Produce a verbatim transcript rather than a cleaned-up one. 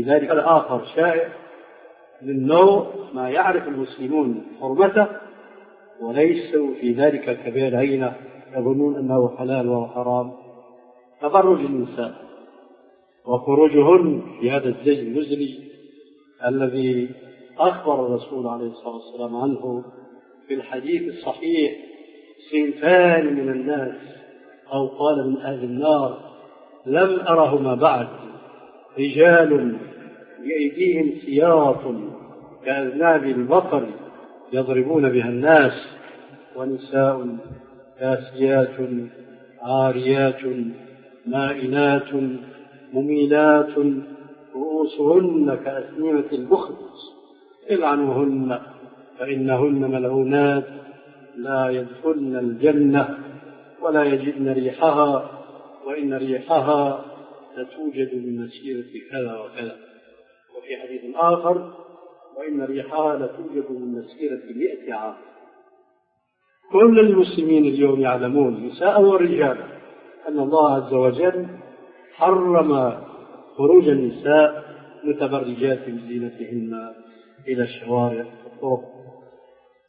ذلك الآخر شائع من نوع ما يعرف المسلمون حرمته وليسوا في ذلك كبير عينه يظنون أنه حلال وحرام. تبرج النساء وخروجهن في هذا الزي المزري الذي أخبر الرسول عليه الصلاة والسلام عنه في الحديث الصحيح: صنفان من الناس، أو قال من أهل النار، لم أرهما بعد: رجال بأيديهم سياط كأذناب البقر يضربون بها الناس، ونساء كاسيات عاريات مائلات مميلات رؤوسهن كأسنمة البخت العنوهن فإنهن ملعونات لا يدخلن الجنة ولا يجدن ريحها وإن ريحها لتوجد من مسيرة كذا وكذا. وفي حديث آخر: وإن ريحها لتوجد من مسيرة مئة عام. كل المسلمين اليوم يعلمون نساء ورجال أن الله عز وجل حرم خروج النساء متبرجات بزينتهن إلى الشوارع والطرق